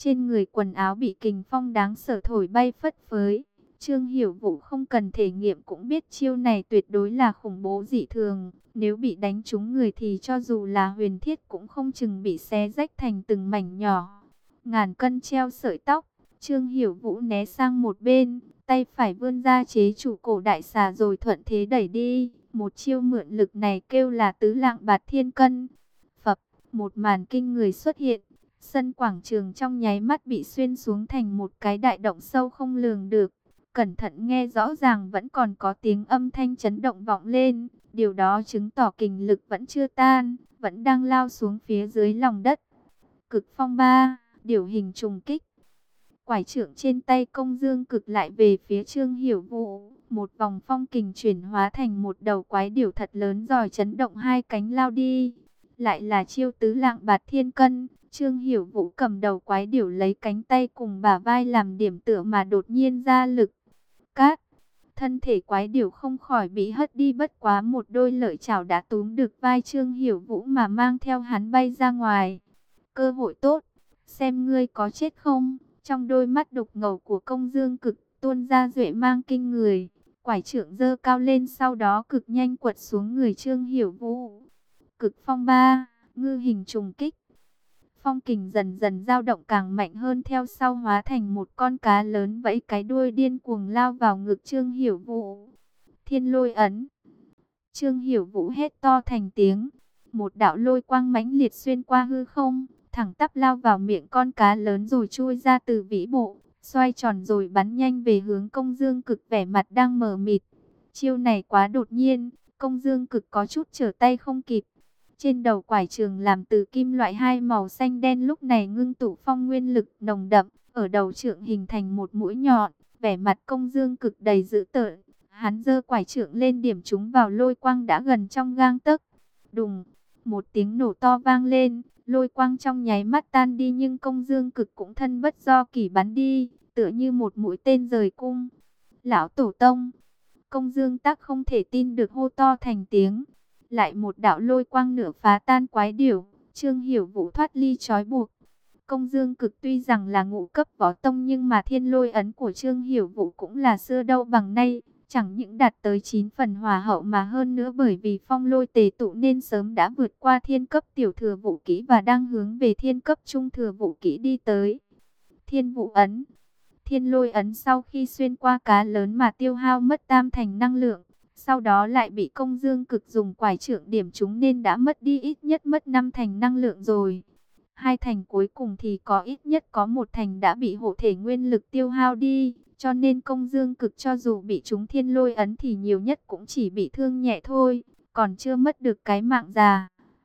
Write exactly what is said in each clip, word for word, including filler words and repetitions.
Trên người quần áo bị kình phong đáng sợ thổi bay phất phới. Trương Hiểu Vũ không cần thể nghiệm cũng biết chiêu này tuyệt đối là khủng bố dị thường. Nếu bị đánh trúng người thì cho dù là huyền thiết cũng không chừng bị xé rách thành từng mảnh nhỏ. Ngàn cân treo sợi tóc, Trương Hiểu Vũ né sang một bên, tay phải vươn ra chế trụ cổ đại xà rồi thuận thế đẩy đi. Một chiêu mượn lực này kêu là tứ lạng bạt thiên cân. Phập, một màn kinh người xuất hiện. Sân quảng trường trong nháy mắt bị xuyên xuống thành một cái đại động sâu không lường được. Cẩn thận nghe rõ ràng vẫn còn có tiếng âm thanh chấn động vọng lên. Điều đó chứng tỏ kình lực vẫn chưa tan, vẫn đang lao xuống phía dưới lòng đất. Cực phong ba, điều hình trùng kích. Quải trượng trên tay Công Dương Cực lại về phía Trương Hiểu Vũ. Một vòng phong kình chuyển hóa thành một đầu quái điểu thật lớn rồi chấn động hai cánh lao đi. Lại là chiêu tứ lạng bạt thiên cân. Trương Hiểu Vũ cầm đầu quái điểu lấy cánh tay cùng bả vai làm điểm tựa mà đột nhiên ra lực. Cát, thân thể quái điểu không khỏi bị hất đi, bất quá một đôi lợi chảo đã túm được vai Trương Hiểu Vũ mà mang theo hắn bay ra ngoài. Cơ hội tốt, xem ngươi có chết không. Trong đôi mắt đục ngầu của Công Dương Cực tuôn ra duệ mang kinh người. Quải trượng giơ cao lên, sau đó cực nhanh quật xuống người Trương Hiểu Vũ. Cực phong ba, ngư hình trùng kích. Phong kình dần dần dao động càng mạnh hơn, theo sau hóa thành một con cá lớn vẫy cái đuôi điên cuồng lao vào ngực Trương Hiểu Vũ. Thiên lôi ấn. Trương Hiểu Vũ hét to thành tiếng. Một đạo lôi quang mãnh liệt xuyên qua hư không, thẳng tắp lao vào miệng con cá lớn rồi chui ra từ vĩ bộ, xoay tròn rồi bắn nhanh về hướng Công Dương Cực vẻ mặt đang mờ mịt. Chiêu này quá đột nhiên, Công Dương Cực có chút trở tay không kịp. Trên đầu quải trường làm từ kim loại hai màu xanh đen lúc này ngưng tụ phong nguyên lực nồng đậm, ở đầu trượng hình thành một mũi nhọn, vẻ mặt Công Dương Cực đầy dữ tợn. Hắn giơ quải trượng lên điểm chúng vào lôi quang đã gần trong gang tấc. Đùng, một tiếng nổ to vang lên, lôi quang trong nháy mắt tan đi, nhưng Công Dương Cực cũng thân bất do kỷ bắn đi, tựa như một mũi tên rời cung. Lão tổ tông, Công Dương Tác không thể tin được hô to thành tiếng. Lại một đạo lôi quang nửa phá tan quái điểu, Trương Hiểu Vũ thoát ly trói buộc. Công Dương Cực tuy rằng là ngũ cấp võ tông, nhưng mà thiên lôi ấn của Trương Hiểu Vũ cũng là xưa đâu bằng nay, chẳng những đạt tới chín phần hòa hậu mà hơn nữa bởi vì phong lôi tề tụ nên sớm đã vượt qua thiên cấp tiểu thừa vũ kỹ và đang hướng về thiên cấp trung thừa vũ kỹ đi tới. Thiên vũ ấn. Thiên lôi ấn sau khi xuyên qua cá lớn mà tiêu hao mất tam thành năng lượng, sau đó lại bị Công Dương Cực dùng quải trượng điểm trúng nên đã mất đi ít nhất mất năm thành năng lượng rồi. Hai thành cuối cùng thì có ít nhất có một thành đã bị hộ thể nguyên lực tiêu hao đi, cho nên Công Dương Cực cho dù bị trúng thiên lôi ấn thì nhiều nhất cũng chỉ bị thương nhẹ thôi, còn chưa mất được cái mạng già.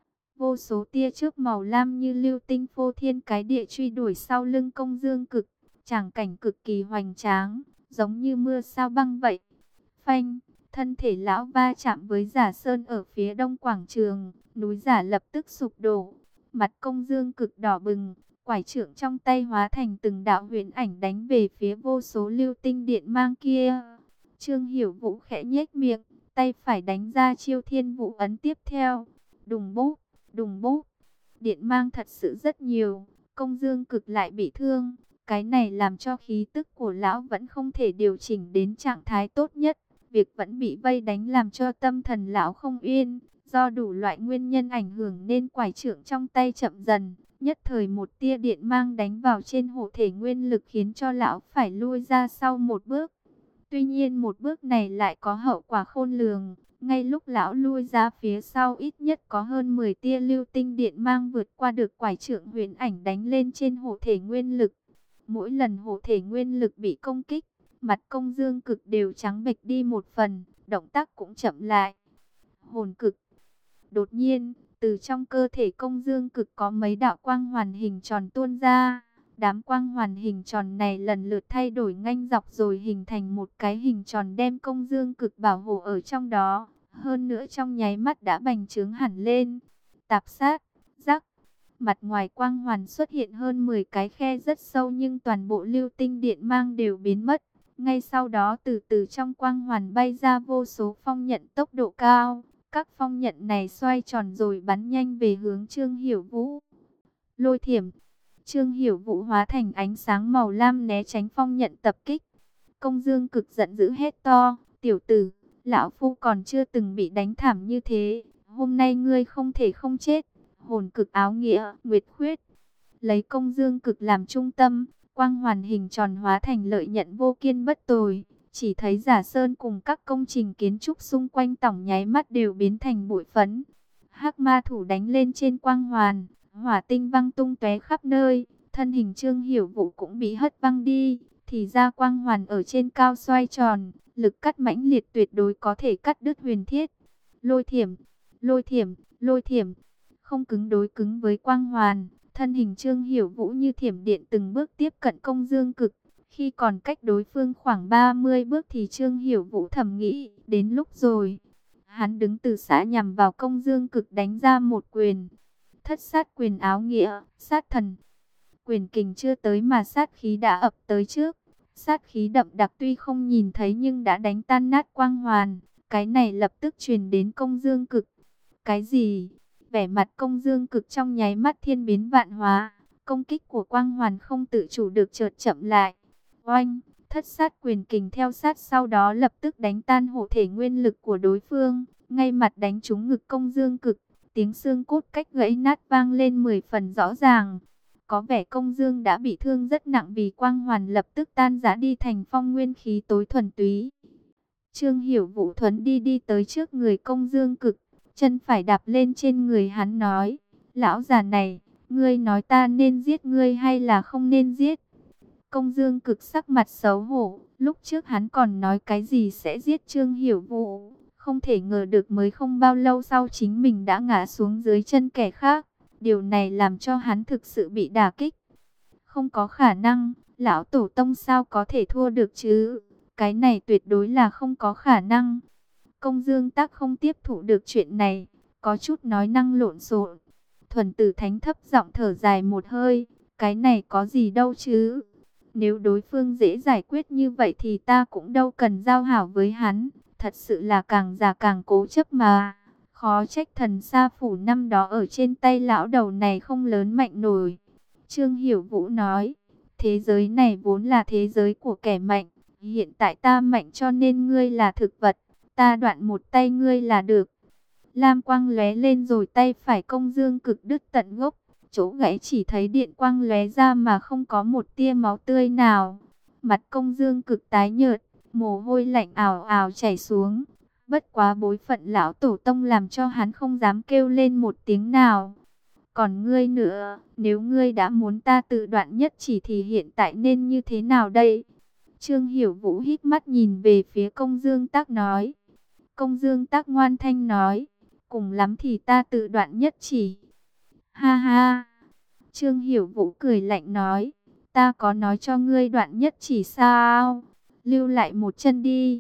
Vô số tia chớp màu lam như lưu tinh phô thiên cái địa truy đuổi sau lưng Công Dương Cực, tràng cảnh cực kỳ hoành tráng, giống như mưa sao băng vậy. Phanh, thân thể lão va chạm với Giả Sơn ở phía đông quảng trường, núi giả lập tức sụp đổ. Mặt Công Dương Cực đỏ bừng, quải trượng trong tay hóa thành từng đạo huyền ảnh đánh về phía vô số lưu tinh điện mang kia. Trương Hiểu Vũ khẽ nhếch miệng, tay phải đánh ra chiêu thiên vũ ấn tiếp theo. Đùng bốp, đùng bốp, điện mang thật sự rất nhiều, Công Dương Cực lại bị thương. Cái này làm cho khí tức của lão vẫn không thể điều chỉnh đến trạng thái tốt nhất. Việc vẫn bị vây đánh làm cho tâm thần lão không yên. Do đủ loại nguyên nhân ảnh hưởng nên quải trượng trong tay chậm dần. Nhất thời một tia điện mang đánh vào trên hộ thể nguyên lực khiến cho lão phải lui ra sau một bước. Tuy nhiên một bước này lại có hậu quả khôn lường. Ngay lúc lão lui ra phía sau, ít nhất có hơn mười tia lưu tinh điện mang vượt qua được quải trượng huyền ảnh đánh lên trên hộ thể nguyên lực. Mỗi lần hộ thể nguyên lực bị công kích, mặt Công Dương Cực đều trắng bệch đi một phần, động tác cũng chậm lại. Hồn cực. Đột nhiên, từ trong cơ thể Công Dương Cực có mấy đạo quang hoàn hình tròn tuôn ra. Đám quang hoàn hình tròn này lần lượt thay đổi nganh dọc rồi hình thành một cái hình tròn đem Công Dương Cực bảo hộ ở trong đó. Hơn nữa trong nháy mắt đã bành trướng hẳn lên. Tạp sát, rắc. Mặt ngoài quang hoàn xuất hiện hơn mười cái khe rất sâu, nhưng toàn bộ lưu tinh điện mang đều biến mất. Ngay sau đó từ từ trong quang hoàn bay ra vô số phong nhận tốc độ cao. Các phong nhận này xoay tròn rồi bắn nhanh về hướng Trương Hiểu Vũ. Lôi thiểm. Trương Hiểu Vũ hóa thành ánh sáng màu lam né tránh phong nhận tập kích. Công Dương Cực giận dữ hét to, tiểu tử, lão phu còn chưa từng bị đánh thảm như thế, hôm nay ngươi không thể không chết. Hồn cực áo nghĩa, nguyệt khuyết, lấy Công Dương Cực làm trung tâm, quang hoàn hình tròn hóa thành lợi nhận vô kiên bất tồi. Chỉ thấy Giả Sơn cùng các công trình kiến trúc xung quanh tổng nháy mắt đều biến thành bụi phấn. Hắc ma thủ đánh lên trên quang hoàn, hỏa tinh văng tung tóe khắp nơi, thân hình Trương Hiểu Vũ cũng bị hất văng đi. Thì ra quang hoàn ở trên cao xoay tròn, lực cắt mãnh liệt tuyệt đối có thể cắt đứt huyền thiết. Lôi thiểm, lôi thiểm, lôi thiểm, không cứng đối cứng với quang hoàn, thân hình Trương Hiểu Vũ như thiểm điện từng bước tiếp cận Công Dương Cực. Khi còn cách đối phương khoảng ba mươi bước thì Trương Hiểu Vũ thầm nghĩ, đến lúc rồi. Hắn đứng từ xã nhằm vào Công Dương Cực đánh ra một quyền. Thất sát quyền áo nghĩa, sát thần. Quyền kình chưa tới mà sát khí đã ập tới trước. Sát khí đậm đặc tuy không nhìn thấy nhưng đã đánh tan nát quang hoàn. Cái này lập tức truyền đến Công Dương Cực. Cái gì? Vẻ mặt Công Dương Cực trong nháy mắt thiên biến vạn hóa. Công kích của quang hoàn không tự chủ được chợt chậm lại. Oanh! Thất sát quyền kình theo sát sau đó lập tức đánh tan hộ thể nguyên lực của đối phương. Ngay mặt đánh trúng ngực Công Dương Cực. Tiếng xương cốt cách gãy nát vang lên mười phần rõ ràng. Có vẻ Công Dương đã bị thương rất nặng vì quang hoàn lập tức tan rã đi thành phong nguyên khí tối thuần túy. Trương Hiểu Vũ thuấn đi đi tới trước người Công Dương Cực, chân phải đạp lên trên người hắn nói, lão già này, ngươi nói ta nên giết ngươi hay là không nên giết? Công Dương Cực sắc mặt xấu hổ, lúc trước hắn còn nói cái gì sẽ giết Trương Hiểu Vũ, không thể ngờ được mới không bao lâu sau chính mình đã ngã xuống dưới chân kẻ khác. Điều này làm cho hắn thực sự bị đả kích. Không có khả năng, lão tổ tông sao có thể thua được chứ? Cái này tuyệt đối là không có khả năng. Công Dương Tác không tiếp thụ được chuyện này, có chút nói năng lộn xộn. Thuần Tử Thánh thấp giọng thở dài một hơi, cái này có gì đâu chứ? Nếu đối phương dễ giải quyết như vậy thì ta cũng đâu cần giao hảo với hắn, thật sự là càng già càng cố chấp mà. Khó trách Thần Sa Phủ năm đó ở trên tay lão đầu này không lớn mạnh nổi. Trương Hiểu Vũ nói, thế giới này vốn là thế giới của kẻ mạnh. Hiện tại ta mạnh cho nên ngươi là thực vật, ta đoạn một tay ngươi là được. Lam quang lóe lên rồi tay phải Công Dương Cực đứt tận gốc. Chỗ gãy chỉ thấy điện quang lóe ra mà không có một tia máu tươi nào. Mặt Công Dương Cực tái nhợt, mồ hôi lạnh ào ào chảy xuống. Bất quá bối phận lão tổ tông làm cho hắn không dám kêu lên một tiếng nào. Còn ngươi nữa, nếu ngươi đã muốn ta tự đoạn nhất chỉ thì hiện tại nên như thế nào đây? Trương Hiểu Vũ hít mắt nhìn về phía Công Dương Tác nói. Công Dương Tác ngoan thanh nói, cùng lắm thì ta tự đoạn nhất chỉ. Ha ha! Trương Hiểu Vũ cười lạnh nói, ta có nói cho ngươi đoạn nhất chỉ sao? Lưu lại một chân đi.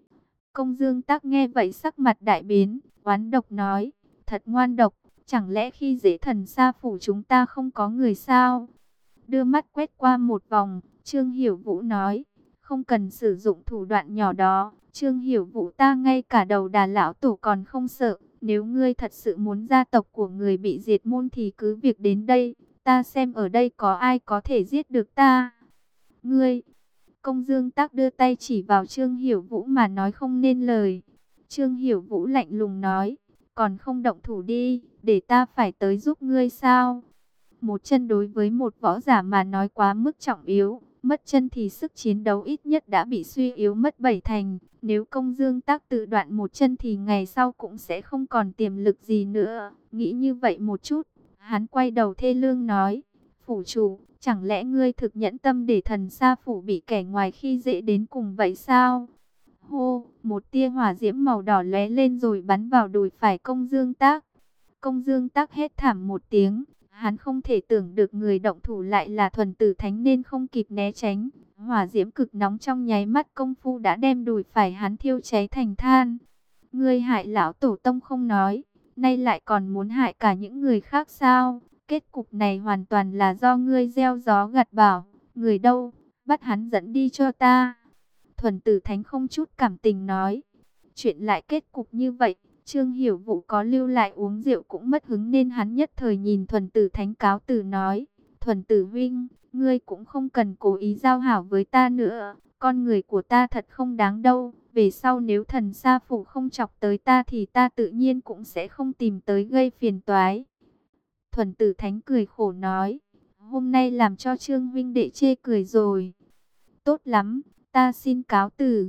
Công Dương Tác nghe vậy sắc mặt đại biến, oán độc nói, thật ngoan độc, chẳng lẽ khi dễ Thần Sa Phủ chúng ta không có người sao? Đưa mắt quét qua một vòng, Trương Hiểu Vũ nói, không cần sử dụng thủ đoạn nhỏ đó, Trương Hiểu Vũ ta ngay cả đầu đà lão tổ còn không sợ, nếu ngươi thật sự muốn gia tộc của người bị diệt môn thì cứ việc đến đây, ta xem ở đây có ai có thể giết được ta. Ngươi! Công Dương Tác đưa tay chỉ vào Trương Hiểu Vũ mà nói không nên lời. Trương Hiểu Vũ lạnh lùng nói, còn không động thủ đi, để ta phải tới giúp ngươi sao? Một chân đối với một võ giả mà nói quá mức trọng yếu, mất chân thì sức chiến đấu ít nhất đã bị suy yếu mất bảy thành. Nếu Công Dương Tác tự đoạn một chân thì ngày sau cũng sẽ không còn tiềm lực gì nữa. Nghĩ như vậy một chút, hắn quay đầu thê lương nói, phủ chủ, chẳng lẽ ngươi thực nhẫn tâm để Thần Sa Phủ bị kẻ ngoài khi dễ đến cùng vậy sao? Hô, một tia hỏa diễm màu đỏ lóe lên rồi bắn vào đùi phải Công Dương Tác. Công Dương Tác hét thảm một tiếng, hắn không thể tưởng được người động thủ lại là Thuần Tử Thánh nên không kịp né tránh. Hỏa diễm cực nóng trong nháy mắt công phu đã đem đùi phải hắn thiêu cháy thành than. Ngươi hại lão tổ tông không nói, nay lại còn muốn hại cả những người khác sao? Kết cục này hoàn toàn là do ngươi gieo gió gặt bão. Người đâu, bắt hắn dẫn đi cho ta. Thuần Tử Thánh không chút cảm tình nói. Chuyện lại kết cục như vậy, Trương Hiểu Vũ có lưu lại uống rượu cũng mất hứng nên hắn nhất thời nhìn Thuần Tử Thánh cáo từ nói. Thuần Tử huynh, ngươi cũng không cần cố ý giao hảo với ta nữa. Con người của ta thật không đáng đâu. Về sau nếu Thần Sa Phủ không chọc tới ta thì ta tự nhiên cũng sẽ không tìm tới gây phiền toái. Thuần Tử Thánh cười khổ nói, hôm nay làm cho Trương huynh đệ chê cười rồi. Tốt lắm, ta xin cáo từ.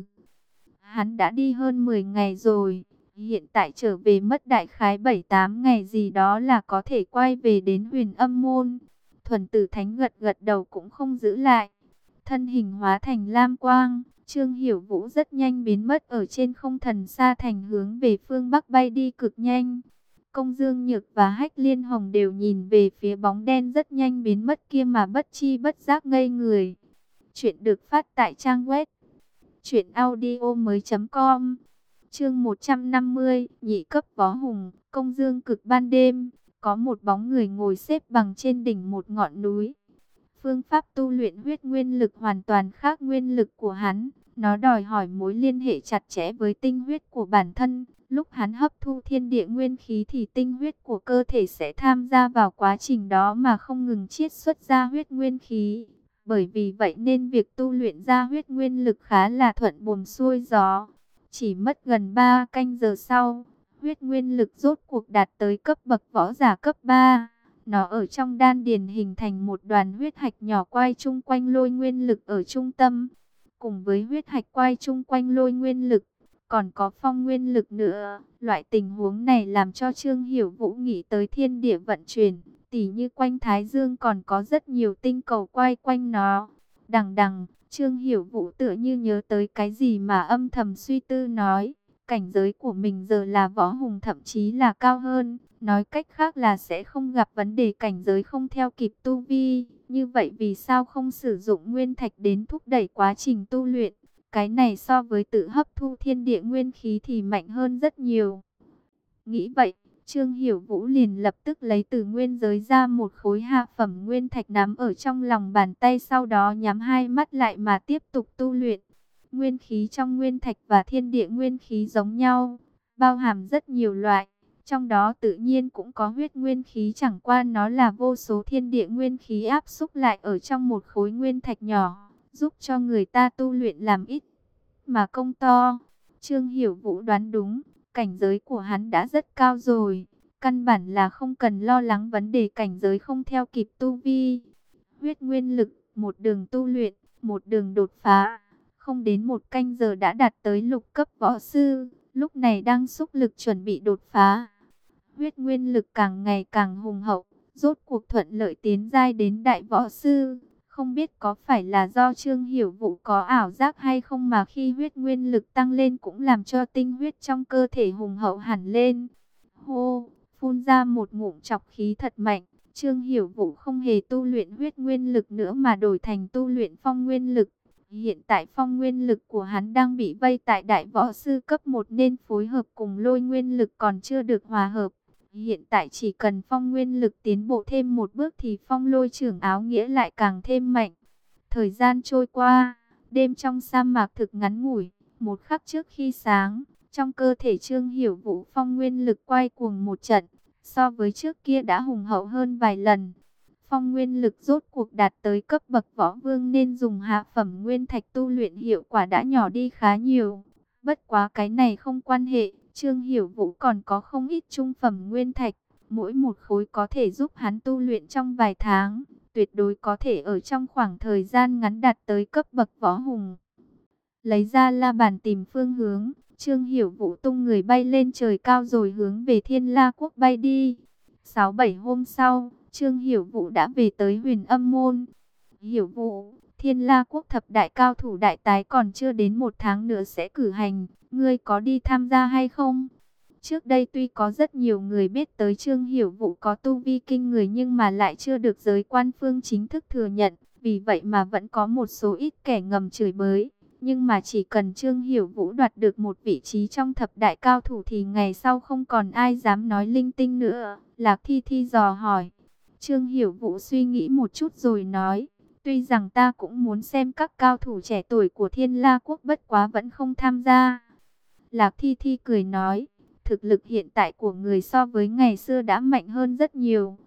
Hắn đã đi hơn mười ngày rồi, hiện tại trở về mất đại khái bảy tám ngày gì đó là có thể quay về đến Huyền Âm Môn. Thuần Tử Thánh gật gật đầu cũng không giữ lại. Thân hình hóa thành lam quang, Trương Hiểu Vũ rất nhanh biến mất ở trên không thần sa thành hướng về phương Bắc bay đi cực nhanh. Công Dương Nhược và Hách Liên Hồng đều nhìn về phía bóng đen rất nhanh biến mất kia mà bất chi bất giác ngây người. Chuyện được phát tại trang web truyện audio mới chấm com. Chương một trăm năm mươi, nhị cấp võ hùng, Công Dương Cực. Ban đêm, có một bóng người ngồi xếp bằng trên đỉnh một ngọn núi. Phương pháp tu luyện huyết nguyên lực hoàn toàn khác nguyên lực của hắn, nó đòi hỏi mối liên hệ chặt chẽ với tinh huyết của bản thân. Lúc hắn hấp thu thiên địa nguyên khí thì tinh huyết của cơ thể sẽ tham gia vào quá trình đó mà không ngừng chiết xuất ra huyết nguyên khí. Bởi vì vậy nên việc tu luyện ra huyết nguyên lực khá là thuận buồm xuôi gió. Chỉ mất gần ba canh giờ sau, huyết nguyên lực rốt cuộc đạt tới cấp bậc võ giả cấp ba. Nó ở trong đan điền hình thành một đoàn huyết hạch nhỏ quay chung quanh lôi nguyên lực ở trung tâm. Cùng với huyết hạch quay chung quanh lôi nguyên lực, còn có phong nguyên lực nữa. Loại tình huống này làm cho Trương Hiểu Vũ nghĩ tới thiên địa vận chuyển. Tỉ như quanh Thái Dương còn có rất nhiều tinh cầu quay quanh nó. Đằng đằng, Trương Hiểu Vũ tựa như nhớ tới cái gì mà âm thầm suy tư nói. Cảnh giới của mình giờ là võ hùng, thậm chí là cao hơn. Nói cách khác là sẽ không gặp vấn đề cảnh giới không theo kịp tu vi. Như vậy vì sao không sử dụng nguyên thạch đến thúc đẩy quá trình tu luyện? Cái này so với tự hấp thu thiên địa nguyên khí thì mạnh hơn rất nhiều. Nghĩ vậy, Trương Hiểu Vũ liền lập tức lấy từ nguyên giới ra một khối hạ phẩm nguyên thạch nắm ở trong lòng bàn tay, sau đó nhắm hai mắt lại mà tiếp tục tu luyện. Nguyên khí trong nguyên thạch và thiên địa nguyên khí giống nhau, bao hàm rất nhiều loại, trong đó tự nhiên cũng có huyết nguyên khí, chẳng qua nó là vô số thiên địa nguyên khí áp xúc lại ở trong một khối nguyên thạch nhỏ, giúp cho người ta tu luyện làm ít mà công to. Trương Hiểu Vũ đoán đúng, cảnh giới của hắn đã rất cao rồi, căn bản là không cần lo lắng vấn đề cảnh giới không theo kịp tu vi. Huyết nguyên lực, một đường tu luyện, một đường đột phá, không đến một canh giờ đã đạt tới lục cấp võ sư, lúc này đang xúc lực chuẩn bị đột phá. Huyết nguyên lực càng ngày càng hùng hậu, rốt cuộc thuận lợi tiến giai đến đại võ sư. Không biết có phải là do Trương Hiểu Vũ có ảo giác hay không mà khi huyết nguyên lực tăng lên cũng làm cho tinh huyết trong cơ thể hùng hậu hẳn lên. Hô, phun ra một ngụm trọc khí thật mạnh, Trương Hiểu Vũ không hề tu luyện huyết nguyên lực nữa mà đổi thành tu luyện phong nguyên lực. Hiện tại phong nguyên lực của hắn đang bị vây tại đại võ sư cấp một nên phối hợp cùng lôi nguyên lực còn chưa được hòa hợp. Hiện tại chỉ cần phong nguyên lực tiến bộ thêm một bước thì phong lôi trưởng áo nghĩa lại càng thêm mạnh. Thời gian trôi qua, đêm trong sa mạc thực ngắn ngủi, một khắc trước khi sáng, trong cơ thể Trương Hiểu Vũ phong nguyên lực quay cuồng một trận, so với trước kia đã hùng hậu hơn vài lần. Phong nguyên lực rốt cuộc đạt tới cấp bậc võ vương nên dùng hạ phẩm nguyên thạch tu luyện hiệu quả đã nhỏ đi khá nhiều. Bất quá cái này không quan hệ, Trương Hiểu Vũ còn có không ít trung phẩm nguyên thạch, mỗi một khối có thể giúp hắn tu luyện trong vài tháng, tuyệt đối có thể ở trong khoảng thời gian ngắn đạt tới cấp bậc võ hùng. Lấy ra la bàn tìm phương hướng, Trương Hiểu Vũ tung người bay lên trời cao rồi hướng về Thiên La Quốc bay đi. Sáu bảy hôm sau, Trương Hiểu Vũ đã về tới Huyền Âm Môn. Hiểu Vũ, Thiên La Quốc thập đại cao thủ đại tái còn chưa đến một tháng nữa sẽ cử hành, ngươi có đi tham gia hay không? Trước đây tuy có rất nhiều người biết tới Trương Hiểu Vũ có tu vi kinh người nhưng mà lại chưa được giới quan phương chính thức thừa nhận, vì vậy mà vẫn có một số ít kẻ ngầm chửi bới. Nhưng mà chỉ cần Trương Hiểu Vũ đoạt được một vị trí trong thập đại cao thủ thì ngày sau không còn ai dám nói linh tinh nữa. Lạc Thi Thi dò hỏi. Trương Hiểu Vũ suy nghĩ một chút rồi nói, tuy rằng ta cũng muốn xem các cao thủ trẻ tuổi của Thiên La Quốc, bất quá vẫn không tham gia. Lạc Thi Thi cười nói, thực lực hiện tại của người so với ngày xưa đã mạnh hơn rất nhiều,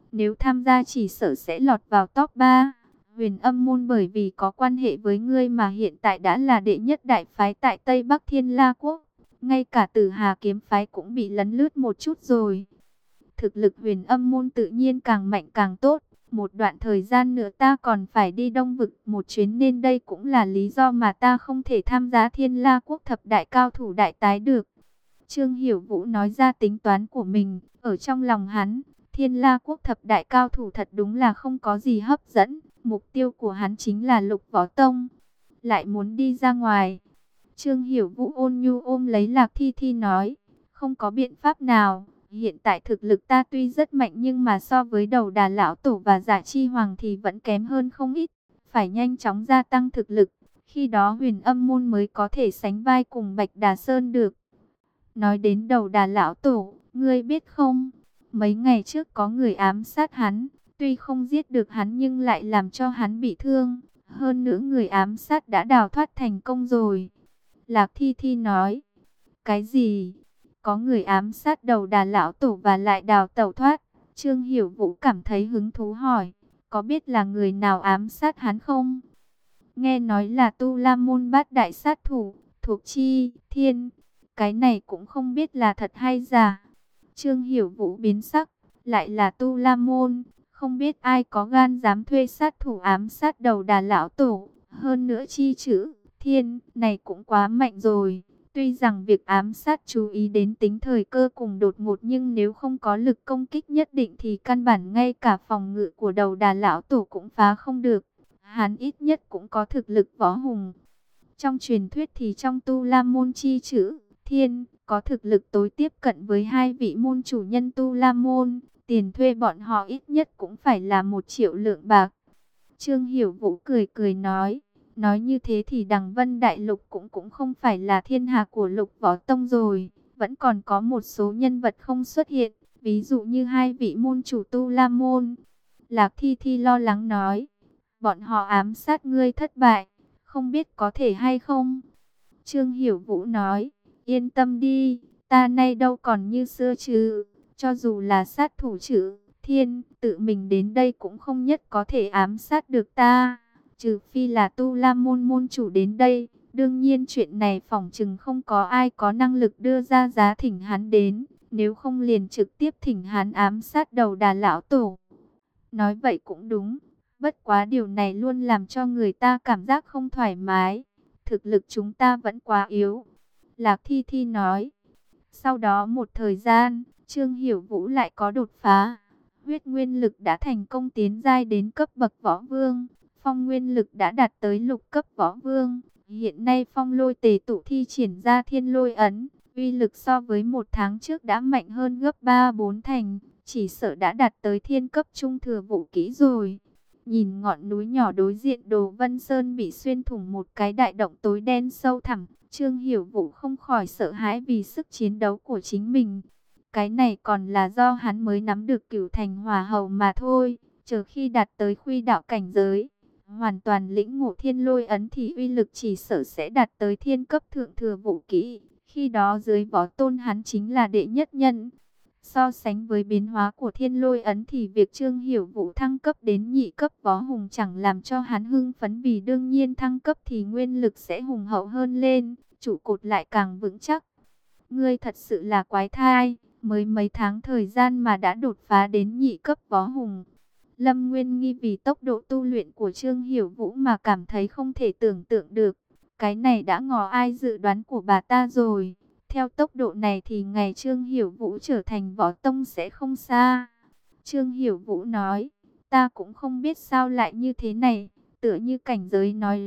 Nếu tham gia chỉ sợ sẽ lọt vào top ba. Huyền Âm môn bởi vì có quan hệ với ngươi mà hiện tại đã là đệ nhất đại phái tại Tây Bắc Thiên La Quốc. Ngay cả Tử Hà kiếm phái cũng bị lấn lướt một chút rồi. Thực lực Huyền Âm môn tự nhiên càng mạnh càng tốt. Một đoạn thời gian nữa ta còn phải đi Đông Vực một chuyến, nên đây cũng là lý do mà ta không thể tham gia Thiên La Quốc thập đại cao thủ đại tái được. Trương Hiểu Vũ nói ra tính toán của mình. Ở trong lòng hắn, Thiên La Quốc thập đại cao thủ thật đúng là không có gì hấp dẫn. Mục tiêu của hắn chính là Lục Võ Tông. Lại muốn đi ra ngoài. Trương Hiểu Vũ ôn nhu ôm lấy Lạc Thi Thi nói. Không có biện pháp nào. Hiện tại thực lực ta tuy rất mạnh nhưng mà so với Đầu Đà Lão Tổ và Giả Chi Hoàng thì vẫn kém hơn không ít. Phải nhanh chóng gia tăng thực lực. Khi đó Huyền Âm môn mới có thể sánh vai cùng Bạch Đà Sơn được. Nói đến Đầu Đà Lão Tổ, ngươi biết không? Mấy ngày trước có người ám sát hắn. Tuy không giết được hắn nhưng lại làm cho hắn bị thương. Hơn nữa người ám sát đã đào thoát thành công rồi. Lạc Thi Thi nói. Cái gì? Có người ám sát Đầu Đà Lão Tổ và lại đào tẩu thoát. Trương Hiểu Vũ cảm thấy hứng thú hỏi. Có biết là người nào ám sát hắn không? Nghe nói là Tu La Môn bát đại sát thủ, thuộc Chi, Thiên. Cái này cũng không biết là thật hay giả. Trương Hiểu Vũ biến sắc. Lại là Tu La Môn. Không biết ai có gan dám thuê sát thủ ám sát Đầu Đà Lão Tổ. Hơn nữa chi chữ Thiên này cũng quá mạnh rồi. Tuy rằng việc ám sát chú ý đến tính thời cơ cùng đột ngột, nhưng nếu không có lực công kích nhất định thì căn bản ngay cả phòng ngự của Đầu Đà Lão Tổ cũng phá không được. Hắn ít nhất cũng có thực lực võ hùng. Trong truyền thuyết thì trong Tu La Môn chi chữ Thiên có thực lực tối tiếp cận với hai vị môn chủ nhân Tu La Môn. Tiền thuê bọn họ ít nhất cũng phải là một triệu lượng bạc. Trương Hiểu Vũ cười cười nói. Nói như thế thì Đằng Vân Đại Lục cũng cũng không phải là thiên hạ của Lục Võ Tông rồi. Vẫn còn có một số nhân vật không xuất hiện. Ví dụ như hai vị môn chủ Tu La Môn. Lạc Thi Thi lo lắng nói. Bọn họ ám sát ngươi thất bại. Không biết có thể hay không? Trương Hiểu Vũ nói. Yên tâm đi. Ta nay đâu còn như xưa chứ. Cho dù là sát thủ chữ Thiên, tự mình đến đây cũng không nhất có thể ám sát được ta. Trừ phi là Tu La Môn môn chủ đến đây. Đương nhiên chuyện này phỏng chừng không có ai có năng lực đưa ra giá thỉnh hắn đến. Nếu không liền trực tiếp thỉnh hắn ám sát Đầu Đà Lão Tổ. Nói vậy cũng đúng. Bất quá điều này luôn làm cho người ta cảm giác không thoải mái. Thực lực chúng ta vẫn quá yếu. Lạc Thi Thi nói. Sau đó một thời gian, Trương Hiểu Vũ lại có đột phá. Huyết nguyên lực đã thành công tiến giai đến cấp bậc võ vương. Phong nguyên lực đã đạt tới lục cấp võ vương. Hiện nay phong lôi tề tụ thi triển ra thiên lôi ấn. Uy lực so với một tháng trước đã mạnh hơn gấp ba bốn thành. Chỉ sợ đã đạt tới thiên cấp trung thừa vũ kỹ rồi. Nhìn ngọn núi nhỏ đối diện Đồ Vân Sơn bị xuyên thủng một cái đại động tối đen sâu thẳm. Trương Hiểu Vũ không khỏi sợ hãi vì sức chiến đấu của chính mình. Cái này còn là do hắn mới nắm được Cửu Thành Hỏa Hầu mà thôi. Chờ khi đạt tới khuy đạo cảnh giới, hoàn toàn lĩnh ngộ thiên lôi ấn thì uy lực chỉ sợ sẽ đạt tới thiên cấp thượng thừa vũ kỹ. Khi đó dưới võ tôn hắn chính là đệ nhất nhân. So sánh với biến hóa của thiên lôi ấn thì việc Trương Hiểu Vũ thăng cấp đến nhị cấp võ hùng chẳng làm cho hắn hưng phấn, vì đương nhiên thăng cấp thì nguyên lực sẽ hùng hậu hơn lên, trụ cột lại càng vững chắc. Ngươi thật sự là quái thai, mới mấy tháng thời gian mà đã đột phá đến nhị cấp võ hùng. Lâm Nguyên Nghi vì tốc độ tu luyện của Trương Hiểu Vũ mà cảm thấy không thể tưởng tượng được. Cái này đã ngò ai dự đoán của bà ta rồi. Theo tốc độ này thì ngày Trương Hiểu Vũ trở thành võ tông sẽ không xa. Trương Hiểu Vũ nói, ta cũng không biết sao lại như thế này. Tựa như cảnh giới nói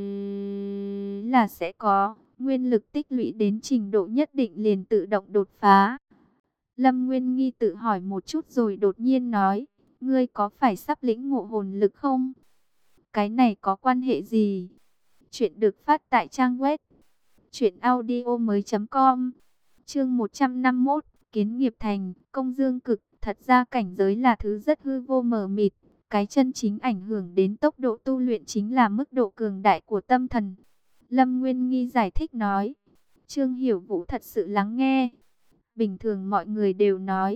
là sẽ có nguyên lực tích lũy đến trình độ nhất định liền tự động đột phá. Lâm Nguyên Nghi tự hỏi một chút rồi đột nhiên nói, ngươi có phải sắp lĩnh ngộ hồn lực không? Cái này có quan hệ gì? Chuyện được phát tại trang web truyện audio mới chấm com. Chương một trăm năm mươi mốt, Kiến Nghiệp Thành, Công Dương Cực. Thật ra cảnh giới là thứ rất hư vô mờ mịt. Cái chân chính ảnh hưởng đến tốc độ tu luyện chính là mức độ cường đại của tâm thần. Lâm Nguyên Nghi giải thích nói. Trương Hiểu Vũ thật sự lắng nghe. Bình thường mọi người đều nói,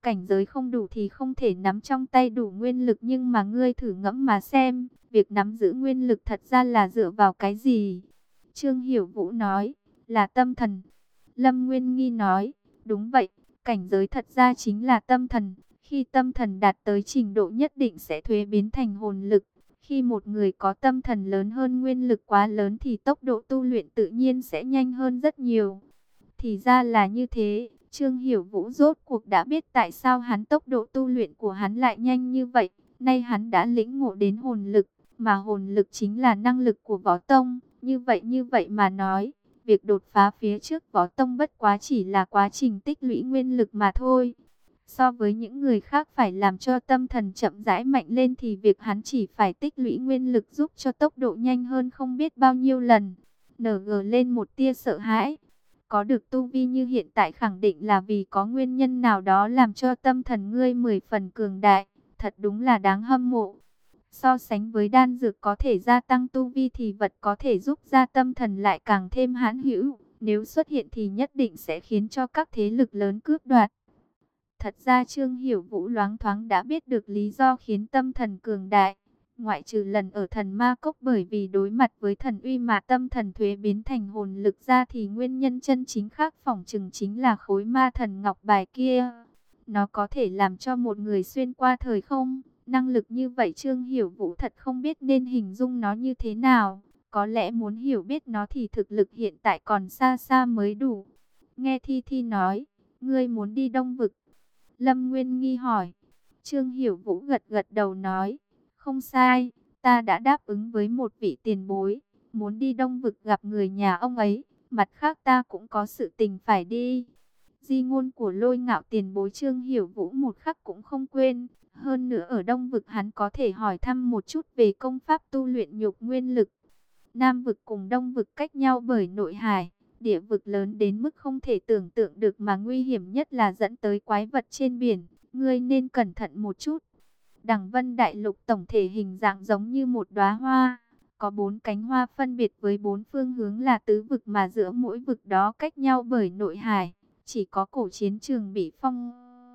cảnh giới không đủ thì không thể nắm trong tay đủ nguyên lực, nhưng mà ngươi thử ngẫm mà xem, việc nắm giữ nguyên lực thật ra là dựa vào cái gì? Trương Hiểu Vũ nói, là tâm thần. Lâm Nguyên Nghi nói, đúng vậy, cảnh giới thật ra chính là tâm thần. Khi tâm thần đạt tới trình độ nhất định sẽ thuế biến thành hồn lực. Khi một người có tâm thần lớn hơn nguyên lực quá lớn thì tốc độ tu luyện tự nhiên sẽ nhanh hơn rất nhiều. Thì ra là như thế, Trương Hiểu Vũ rốt cuộc đã biết tại sao hắn tốc độ tu luyện của hắn lại nhanh như vậy. Nay hắn đã lĩnh ngộ đến hồn lực, mà hồn lực chính là năng lực của võ tông. Như vậy như vậy mà nói, việc đột phá phía trước võ tông bất quá chỉ là quá trình tích lũy nguyên lực mà thôi. So với những người khác phải làm cho tâm thần chậm rãi mạnh lên thì việc hắn chỉ phải tích lũy nguyên lực giúp cho tốc độ nhanh hơn không biết bao nhiêu lần. Nở gờ lên một tia sợ hãi. Có được tu vi như hiện tại khẳng định là vì có nguyên nhân nào đó làm cho tâm thần ngươi mười phần cường đại. Thật đúng là đáng hâm mộ. So sánh với đan dược có thể gia tăng tu vi thì vật có thể giúp gia tâm thần lại càng thêm hãn hữu. Nếu xuất hiện thì nhất định sẽ khiến cho các thế lực lớn cướp đoạt. Thật ra Trương Hiểu Vũ loáng thoáng đã biết được lý do khiến tâm thần cường đại. Ngoại trừ lần ở thần ma cốc bởi vì đối mặt với thần uy mà tâm thần thuế biến thành hồn lực ra thì nguyên nhân chân chính khác phỏng chừng chính là khối ma thần ngọc bài kia. Nó có thể làm cho một người xuyên qua thời không. Năng lực như vậy Trương Hiểu Vũ thật không biết nên hình dung nó như thế nào. Có lẽ muốn hiểu biết nó thì thực lực hiện tại còn xa xa mới đủ. Nghe Thi Thi nói, ngươi muốn đi Đông Vực. Lâm Nguyên Nghi hỏi. Trương Hiểu Vũ gật gật đầu nói, không sai, ta đã đáp ứng với một vị tiền bối, muốn đi Đông Vực gặp người nhà ông ấy, mặt khác ta cũng có sự tình phải đi. Di ngôn của Lôi Ngạo tiền bối Trương Hiểu Vũ một khắc cũng không quên, hơn nữa ở Đông Vực hắn có thể hỏi thăm một chút về công pháp tu luyện nhục nguyên lực. Nam Vực cùng Đông Vực cách nhau bởi nội hải. Địa vực lớn đến mức không thể tưởng tượng được mà nguy hiểm nhất là dẫn tới quái vật trên biển. Ngươi nên cẩn thận một chút. Đằng Vân Đại Lục tổng thể hình dạng giống như một đóa hoa. Có bốn cánh hoa phân biệt với bốn phương hướng là tứ vực mà giữa mỗi vực đó cách nhau bởi nội hải. Chỉ có cổ chiến trường bị phong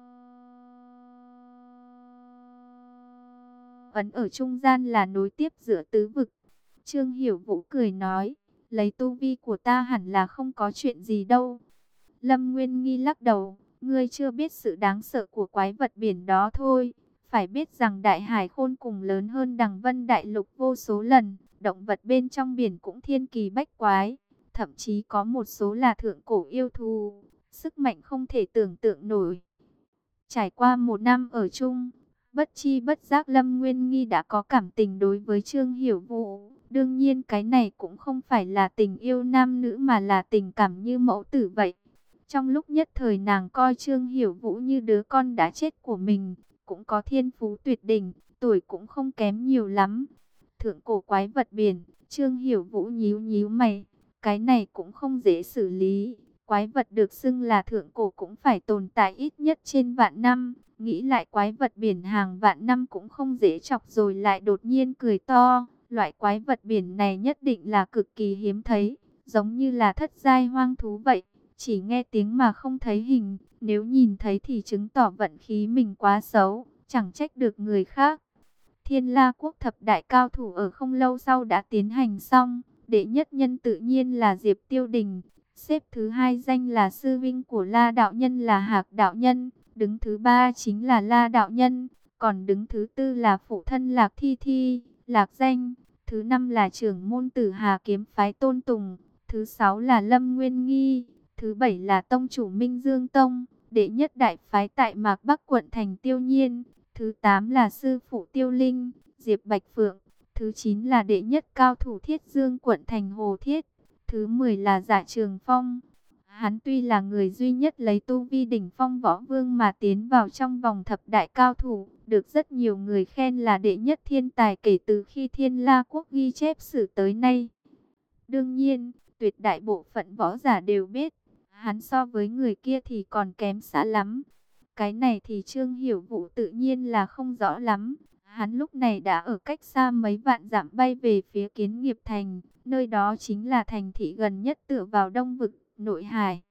ấn ở trung gian là nối tiếp giữa tứ vực. Trương Hiểu Vũ cười nói, lấy tu vi của ta hẳn là không có chuyện gì đâu. Lâm Nguyên Nghi lắc đầu, ngươi chưa biết sự đáng sợ của quái vật biển đó thôi. Phải biết rằng đại hải khôn cùng lớn hơn Đằng Vân Đại Lục vô số lần, động vật bên trong biển cũng thiên kỳ bách quái. Thậm chí có một số là thượng cổ yêu thú, sức mạnh không thể tưởng tượng nổi. Trải qua một năm ở chung, bất chi bất giác Lâm Nguyên Nghi đã có cảm tình đối với Trương Hiểu Vũ. Đương nhiên cái này cũng không phải là tình yêu nam nữ mà là tình cảm như mẫu tử vậy. Trong lúc nhất thời nàng coi Trương Hiểu Vũ như đứa con đã chết của mình, cũng có thiên phú tuyệt đỉnh, tuổi cũng không kém nhiều lắm. Thượng cổ quái vật biển, Trương Hiểu Vũ nhíu nhíu mày, cái này cũng không dễ xử lý. Quái vật được xưng là thượng cổ cũng phải tồn tại ít nhất trên vạn năm. Nghĩ lại quái vật biển hàng vạn năm cũng không dễ chọc rồi lại đột nhiên cười to. Loại quái vật biển này nhất định là cực kỳ hiếm thấy, giống như là thất giai hoang thú vậy. Chỉ nghe tiếng mà không thấy hình, nếu nhìn thấy thì chứng tỏ vận khí mình quá xấu, chẳng trách được người khác. Thiên La Quốc thập đại cao thủ ở không lâu sau đã tiến hành xong, đệ nhất nhân tự nhiên là Diệp Tiêu Đình, xếp thứ hai danh là sư vinh của La đạo nhân là Hạc đạo nhân, đứng thứ ba chính là La đạo nhân, còn đứng thứ tư là phụ thân Lạc Thi Thi, Lạc Danh, thứ năm là trưởng môn tử Hà kiếm phái Tôn Tùng, thứ sáu là Lâm Nguyên Nghi, thứ bảy là tông chủ Minh Dương Tông, đệ nhất đại phái tại Mạc Bắc quận thành Tiêu Nhiên, thứ tám là sư phụ Tiêu Linh, Diệp Bạch Phượng, thứ chín là đệ nhất cao thủ Thiết Dương quận thành Hồ Thiết, thứ mười là Dạ Trường Phong. Hắn tuy là người duy nhất lấy tu vi đỉnh phong võ vương mà tiến vào trong vòng thập đại cao thủ, được rất nhiều người khen là đệ nhất thiên tài kể từ khi Thiên La Quốc ghi chép sử tới nay. Đương nhiên, tuyệt đại bộ phận võ giả đều biết, hắn so với người kia thì còn kém xa lắm. Cái này thì Trương Hiểu Vũ tự nhiên là không rõ lắm. Hắn lúc này đã ở cách xa mấy vạn dặm bay về phía Kiến Nghiệp Thành, nơi đó chính là thành thị gần nhất tựa vào Đông Vực, nội hải.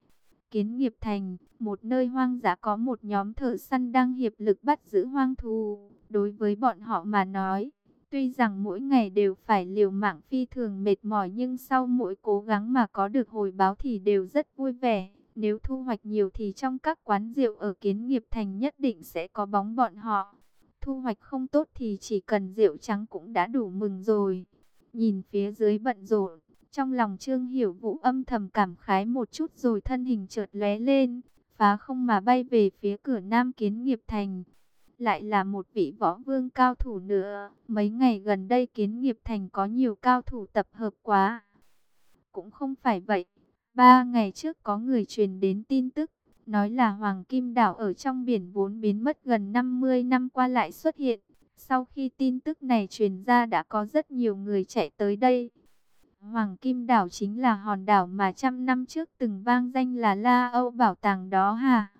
Kiến Nghiệp Thành, một nơi hoang dã có một nhóm thợ săn đang hiệp lực bắt giữ hoang thú. Đối với bọn họ mà nói, tuy rằng mỗi ngày đều phải liều mạng phi thường mệt mỏi, nhưng sau mỗi cố gắng mà có được hồi báo thì đều rất vui vẻ. Nếu thu hoạch nhiều thì trong các quán rượu ở Kiến Nghiệp Thành nhất định sẽ có bóng bọn họ. Thu hoạch không tốt thì chỉ cần rượu trắng cũng đã đủ mừng rồi. Nhìn phía dưới bận rộn, trong lòng Trương Hiểu Vũ âm thầm cảm khái một chút rồi thân hình chợt lóe lên, phá không mà bay về phía cửa Nam Kiến Nghiệp Thành. Lại là một vị võ vương cao thủ nữa. Mấy ngày gần đây Kiến Nghiệp Thành có nhiều cao thủ tập hợp quá. Cũng không phải vậy. Ba ngày trước có người truyền đến tin tức, nói là Hoàng Kim Đảo ở trong biển vốn biến mất gần năm mươi năm qua lại xuất hiện. Sau khi tin tức này truyền ra đã có rất nhiều người chạy tới đây. Hoàng Kim Đảo chính là hòn đảo mà trăm năm trước từng vang danh là La Âu bảo tàng đó hả?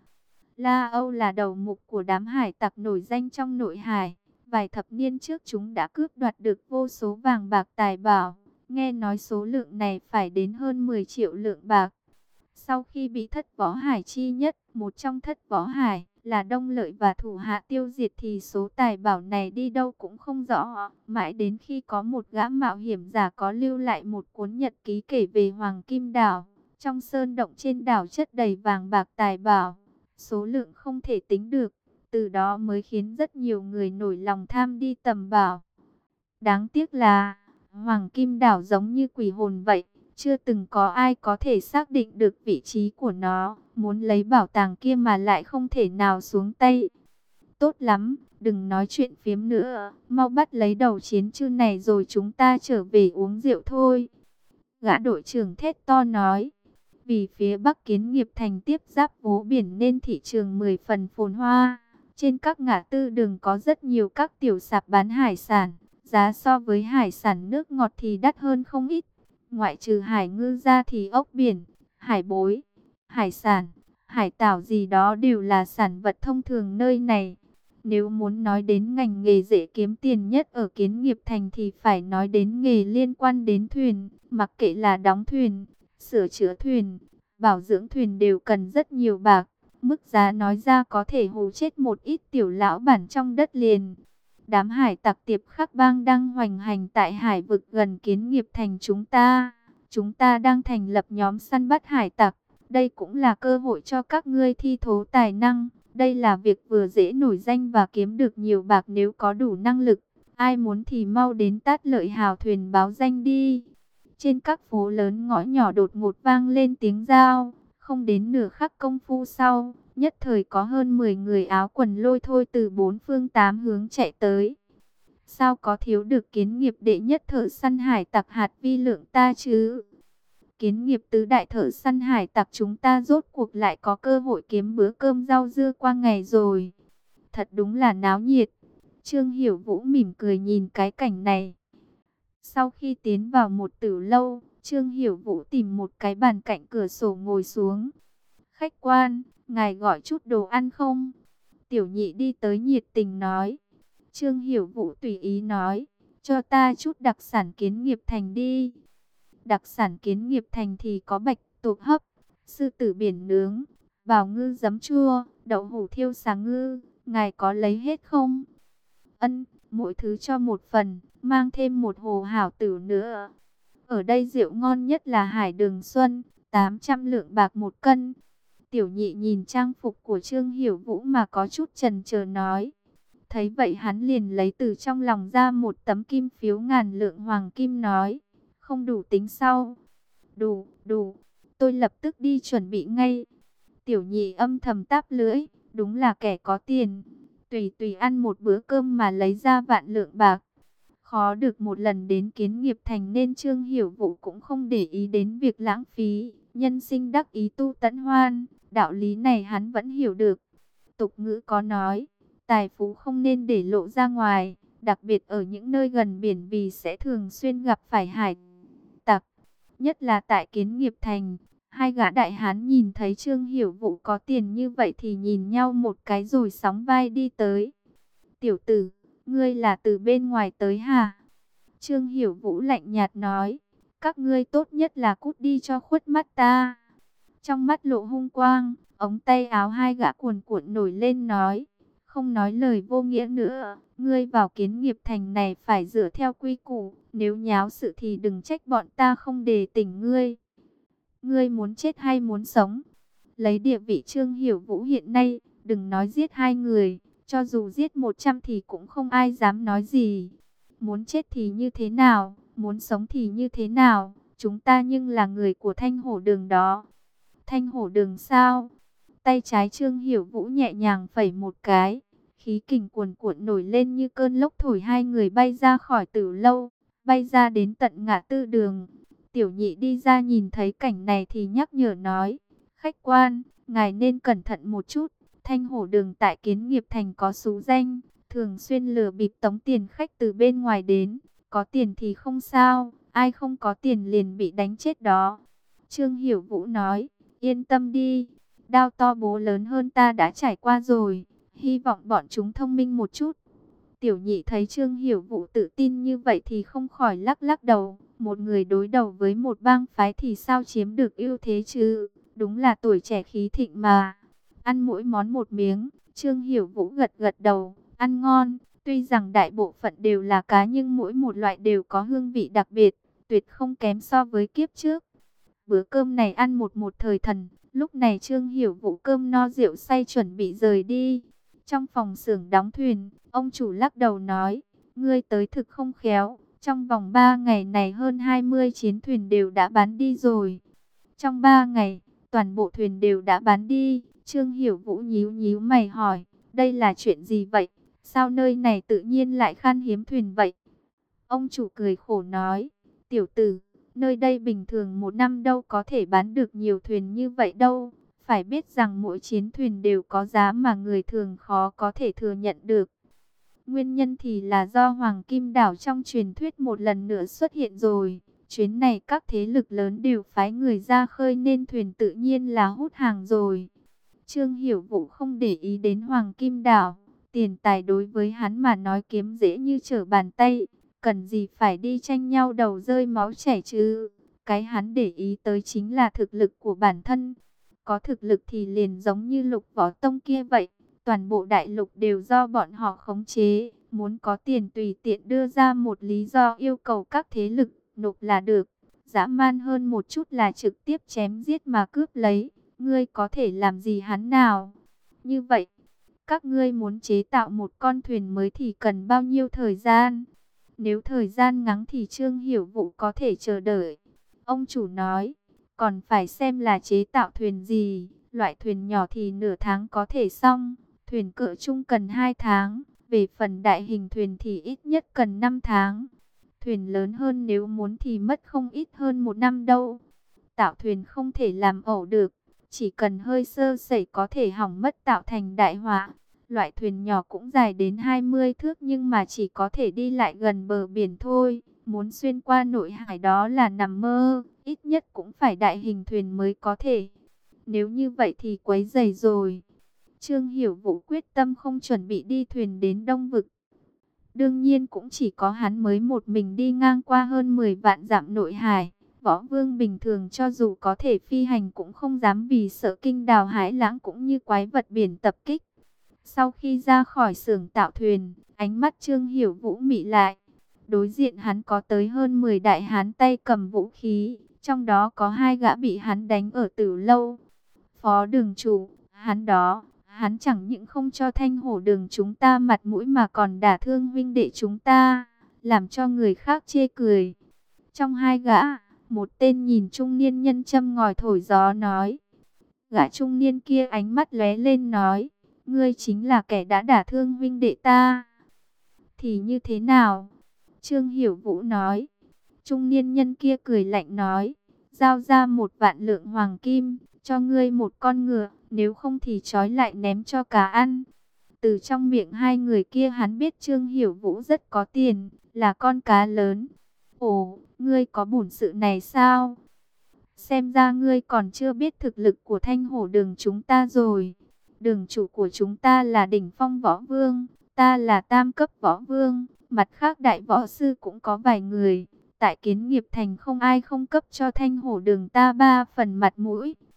La Âu là đầu mục của đám hải tặc nổi danh trong nội hải. Vài thập niên trước chúng đã cướp đoạt được vô số vàng bạc tài bảo. Nghe nói số lượng này phải đến hơn mười triệu lượng bạc. Sau khi bị thất võ hải chi nhất, một trong thất võ hải là Đông Lợi và thủ hạ tiêu diệt thì số tài bảo này đi đâu cũng không rõ. Mãi đến khi có một gã mạo hiểm giả có lưu lại một cuốn nhật ký kể về Hoàng Kim Đảo. Trong sơn động trên đảo chất đầy vàng bạc tài bảo, số lượng không thể tính được. Từ đó mới khiến rất nhiều người nổi lòng tham đi tầm bảo. Đáng tiếc là Hoàng Kim Đảo giống như quỷ hồn vậy, chưa từng có ai có thể xác định được vị trí của nó. Muốn lấy bảo tàng kia mà lại không thể nào xuống tay. Tốt lắm, đừng nói chuyện phiếm nữa, mau bắt lấy đầu chiến chư này rồi chúng ta trở về uống rượu thôi. Gã đội trưởng thét to nói. Vì phía Bắc Kiến Nghiệp Thành tiếp giáp vố biển nên thị trường mười phần phồn hoa. Trên các ngã tư đường có rất nhiều các tiểu sạp bán hải sản. Giá so với hải sản nước ngọt thì đắt hơn không ít. Ngoại trừ hải ngư ra thì ốc biển, hải bối, hải sản, hải tảo gì đó đều là sản vật thông thường nơi này. Nếu muốn nói đến ngành nghề dễ kiếm tiền nhất ở Kiến Nghiệp Thành thì phải nói đến nghề liên quan đến thuyền. Mặc kệ là đóng thuyền, sửa chữa thuyền, bảo dưỡng thuyền đều cần rất nhiều bạc. Mức giá nói ra có thể hù chết một ít tiểu lão bản trong đất liền. Đám hải tặc Tiệp Khắc Bang đang hoành hành tại hải vực gần Kiến Nghiệp Thành chúng ta. Chúng ta đang thành lập nhóm săn bắt hải tặc. Đây cũng là cơ hội cho các ngươi thi thố tài năng. Đây là việc vừa dễ nổi danh và kiếm được nhiều bạc nếu có đủ năng lực. Ai muốn thì mau đến Tát Lợi hào thuyền báo danh đi. Trên các phố lớn ngõ nhỏ đột ngột vang lên tiếng giao. Không đến nửa khắc công phu sau, nhất thời có hơn mười người áo quần lôi thôi từ bốn phương tám hướng chạy tới. Sao có thiếu được Kiến Nghiệp đệ nhất thợ săn hải tặc Hạt Vi Lượng ta chứ? Kiến Nghiệp tứ đại thợ săn hải tặc chúng ta rốt cuộc lại có cơ hội kiếm bữa cơm rau dưa qua ngày rồi. Thật đúng là náo nhiệt. Trương Hiểu Vũ mỉm cười nhìn cái cảnh này. Sau khi tiến vào một tử lâu, Trương Hiểu Vũ tìm một cái bàn cạnh cửa sổ ngồi xuống. Khách quan, ngài gọi chút đồ ăn không? Tiểu nhị đi tới nhiệt tình nói. Trương Hiểu Vũ tùy ý nói, cho ta chút đặc sản Kiến Nghiệp Thành đi. Đặc sản Kiến Nghiệp Thành thì có bạch tuộc hấp, sư tử biển nướng, bào ngư giấm chua, đậu hủ thiêu xà ngư, ngài có lấy hết không? Ân, mỗi thứ cho một phần, mang thêm một hồ hảo tử nữa. Ở đây rượu ngon nhất là Hải Đường Xuân, tám trăm lượng bạc một cân. Tiểu nhị nhìn trang phục của Trương Hiểu Vũ mà có chút chần chờ nói. Thấy vậy hắn liền lấy từ trong lòng ra một tấm kim phiếu ngàn lượng hoàng kim nói. Không đủ tính sau. Đủ, đủ, tôi lập tức đi chuẩn bị ngay. Tiểu nhị âm thầm táp lưỡi, đúng là kẻ có tiền. Tùy tùy ăn một bữa cơm mà lấy ra vạn lượng bạc. Khó được một lần đến Kiến Nghiệp Thành nên Trương Hiểu Vũ cũng không để ý đến việc lãng phí. Nhân sinh đắc ý tu tẫn hoan, đạo lý này hắn vẫn hiểu được. Tục ngữ có nói, tài phú không nên để lộ ra ngoài, đặc biệt ở những nơi gần biển vì sẽ thường xuyên gặp phải hải tặc. Nhất là tại Kiến Nghiệp Thành, hai gã đại hán nhìn thấy Trương Hiểu Vũ có tiền như vậy thì nhìn nhau một cái rồi sóng vai đi tới. Tiểu tử, ngươi là từ bên ngoài tới hả? Trương Hiểu Vũ lạnh nhạt nói, các ngươi tốt nhất là cút đi cho khuất mắt ta. Trong mắt lộ hung quang, ống tay áo hai gã cuồn cuộn nổi lên nói. Không nói lời vô nghĩa nữa, ngươi vào Kiến Nghiệp Thành này phải dựa theo quy củ, nếu nháo sự thì đừng trách bọn ta không đề tỉnh ngươi. Ngươi muốn chết hay muốn sống? Lấy địa vị Trương Hiểu Vũ hiện nay, đừng nói giết hai người, cho dù giết một trăm thì cũng không ai dám nói gì. Muốn chết thì như thế nào, muốn sống thì như thế nào, chúng ta nhưng là người của Thanh Hổ Đường đó. Thanh Hổ Đường sao? Tay trái Trương Hiểu Vũ nhẹ nhàng phẩy một cái, khí kình cuồn cuộn nổi lên như cơn lốc thổi hai người bay ra khỏi Tử lâu, bay ra đến tận ngã tư đường. Tiểu Nhị đi ra nhìn thấy cảnh này thì nhắc nhở nói, khách quan, ngài nên cẩn thận một chút. Thanh Hổ Đường tại Kiến Nghiệp Thành có xú danh, thường xuyên lừa bịp tống tiền khách từ bên ngoài đến, có tiền thì không sao, ai không có tiền liền bị đánh chết đó. Trương Hiểu Vũ nói, yên tâm đi, đao to bố lớn hơn ta đã trải qua rồi, hy vọng bọn chúng thông minh một chút. Tiểu Nhị thấy Trương Hiểu Vũ tự tin như vậy thì không khỏi lắc lắc đầu, một người đối đầu với một bang phái thì sao chiếm được ưu thế chứ, đúng là tuổi trẻ khí thịnh mà. Ăn mỗi món một miếng, Trương Hiểu Vũ gật gật đầu, ăn ngon, tuy rằng đại bộ phận đều là cá nhưng mỗi một loại đều có hương vị đặc biệt, tuyệt không kém so với kiếp trước. Bữa cơm này ăn một một thời thần, lúc này Trương Hiểu Vũ cơm no rượu say chuẩn bị rời đi. Trong phòng xưởng đóng thuyền, ông chủ lắc đầu nói, ngươi tới thực không khéo, trong vòng ba ngày này hơn hai mươi chiến thuyền đều đã bán đi rồi. Trong ba ngày, toàn bộ thuyền đều đã bán đi. Trương Hiểu Vũ nhíu nhíu mày hỏi, đây là chuyện gì vậy? Sao nơi này tự nhiên lại khan hiếm thuyền vậy? Ông chủ cười khổ nói, tiểu tử, nơi đây bình thường một năm đâu có thể bán được nhiều thuyền như vậy đâu. Phải biết rằng mỗi chiến thuyền đều có giá mà người thường khó có thể thừa nhận được. Nguyên nhân thì là do Hoàng Kim Đảo trong truyền thuyết một lần nữa xuất hiện rồi. Chuyến này các thế lực lớn đều phái người ra khơi nên thuyền tự nhiên là hút hàng rồi. Trương Hiểu Vũ không để ý đến Hoàng Kim Đảo. Tiền tài đối với hắn mà nói kiếm dễ như trở bàn tay. Cần gì phải đi tranh nhau đầu rơi máu chảy chứ. Cái hắn để ý tới chính là thực lực của bản thân. Có thực lực thì liền giống như Lục Võ Tông kia vậy. Toàn bộ đại lục đều do bọn họ khống chế. Muốn có tiền tùy tiện đưa ra một lý do yêu cầu các thế lực nộp là được. Dã man hơn một chút là trực tiếp chém giết mà cướp lấy. Ngươi có thể làm gì hắn nào? Như vậy, các ngươi muốn chế tạo một con thuyền mới thì cần bao nhiêu thời gian? Nếu thời gian ngắn thì Trương Hiểu Vũ có thể chờ đợi. Ông chủ nói, còn phải xem là chế tạo thuyền gì. Loại thuyền nhỏ thì nửa tháng có thể xong. Thuyền cỡ trung cần hai tháng. Về phần đại hình thuyền thì ít nhất cần năm tháng. Thuyền lớn hơn nếu muốn thì mất không ít hơn một năm đâu. Tạo thuyền không thể làm ẩu được. Chỉ cần hơi sơ sẩy có thể hỏng mất tạo thành đại họa. Loại thuyền nhỏ cũng dài đến hai mươi thước nhưng mà chỉ có thể đi lại gần bờ biển thôi. Muốn xuyên qua nội hải đó là nằm mơ. Ít nhất cũng phải đại hình thuyền mới có thể. Nếu như vậy thì quấy rầy rồi. Trương Hiểu Vũ quyết tâm không chuẩn bị đi thuyền đến Đông Vực. Đương nhiên cũng chỉ có hắn mới một mình đi ngang qua hơn mười vạn dặm nội hải. Võ Vương bình thường cho dù có thể phi hành cũng không dám vì sợ kinh đào hải lãng cũng như quái vật biển tập kích. Sau khi ra khỏi xưởng tạo thuyền, ánh mắt Trương Hiểu Vũ mị lại. Đối diện hắn có tới hơn mười đại hán tay cầm vũ khí, trong đó có hai gã bị hắn đánh ở Tử lâu. Phó đường chủ, hắn đó, hắn chẳng những không cho Thanh Hổ Đường chúng ta mặt mũi mà còn đả thương huynh đệ chúng ta, làm cho người khác chê cười. Trong hai gã, một tên nhìn trung niên nhân châm ngòi thổi gió nói. Gã trung niên kia ánh mắt lóe lên nói, ngươi chính là kẻ đã đả thương huynh đệ ta. Thì như thế nào? Trương Hiểu Vũ nói. Trung niên nhân kia cười lạnh nói, giao ra một vạn lượng hoàng kim, cho ngươi một con ngựa, nếu không thì trói lại ném cho cá ăn. Từ trong miệng hai người kia hắn biết Trương Hiểu Vũ rất có tiền, là con cá lớn. Ồ, ngươi có bổn sự này sao? Xem ra ngươi còn chưa biết thực lực của Thanh Hổ Đường chúng ta rồi. Đường chủ của chúng ta là đỉnh phong võ vương, ta là tam cấp võ vương, mặt khác đại võ sư cũng có vài người. Tại Kiến Nghiệp Thành không ai không cấp cho Thanh Hổ Đường ta ba phần mặt mũi.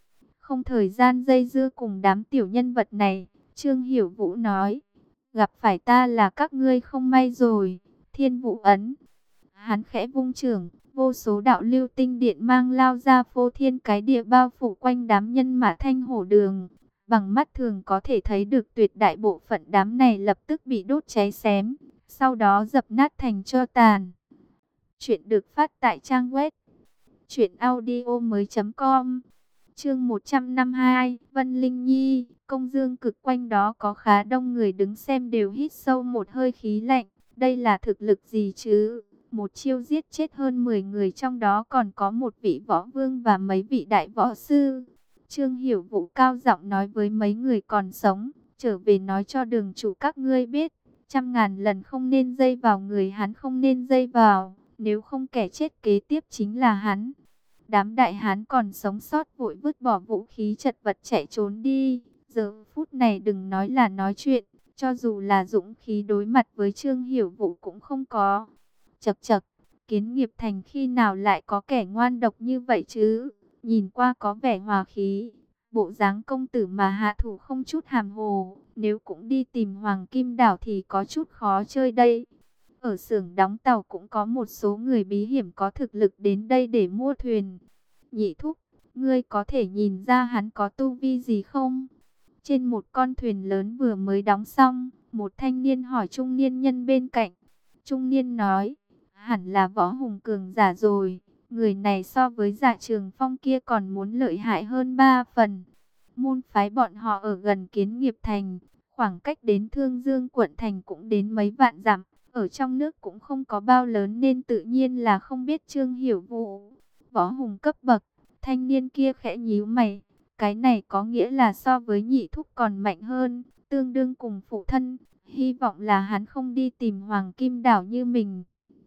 không thời gian dây dưa cùng đám tiểu nhân vật này. Trương Hiểu Vũ nói, gặp phải ta là các ngươi không may rồi. Thiên Vũ ấn. Hắn khẽ vung trưởng, vô số đạo lưu tinh điện mang lao ra phô thiên cái địa bao phủ quanh đám nhân mã Thanh Hổ Đường. Bằng mắt thường có thể thấy được tuyệt đại bộ phận đám này lập tức bị đốt cháy xém, sau đó dập nát thành tro tàn. Chuyện được phát tại trang web truyện audio mới chấm com. Chương một trăm năm mươi hai, Vân Linh Nhi. Công Dương Cực quanh đó có khá đông người đứng xem đều hít sâu một hơi khí lạnh. Đây là thực lực gì chứ? Một chiêu giết chết hơn mười người, trong đó còn có một vị võ vương và mấy vị đại võ sư. Trương Hiểu Vũ cao giọng nói với mấy người còn sống, trở về nói cho đường chủ các ngươi biết, trăm ngàn lần không nên dây vào người hắn, không nên dây vào, nếu không kẻ chết kế tiếp chính là hắn. Đám đại hán còn sống sót vội vứt bỏ vũ khí chật vật chạy trốn đi. Giờ phút này đừng nói là nói chuyện, cho dù là dũng khí đối mặt với Trương Hiểu Vũ cũng không có. Chậc chậc, Kiến Nghiệp Thành khi nào lại có kẻ ngoan độc như vậy chứ? Nhìn qua có vẻ hòa khí, bộ dáng công tử mà hạ thủ không chút hàm hồ. Nếu cũng đi tìm Hoàng Kim Đảo thì có chút khó chơi đây. Ở xưởng đóng tàu cũng có một số người bí hiểm có thực lực đến đây để mua thuyền. Nhị thúc, ngươi có thể nhìn ra hắn có tu vi gì không? Trên một con thuyền lớn vừa mới đóng xong, một thanh niên hỏi trung niên nhân bên cạnh. Trung niên nói, hẳn là võ hùng cường giả rồi. Người này so với Dạ Trường Phong kia còn muốn lợi hại hơn ba phần. Môn phái bọn họ ở gần Kiến Nghiệp Thành, khoảng cách đến Thương Dương quận thành cũng đến mấy vạn dặm. Ở trong nước cũng không có bao lớn nên tự nhiên là không biết Trương Hiểu Vũ. Võ hùng cấp bậc, thanh niên kia khẽ nhíu mày. Cái này có nghĩa là so với nhị thúc còn mạnh hơn, tương đương cùng phụ thân. Hy vọng là hắn không đi tìm Hoàng Kim Đảo như mình.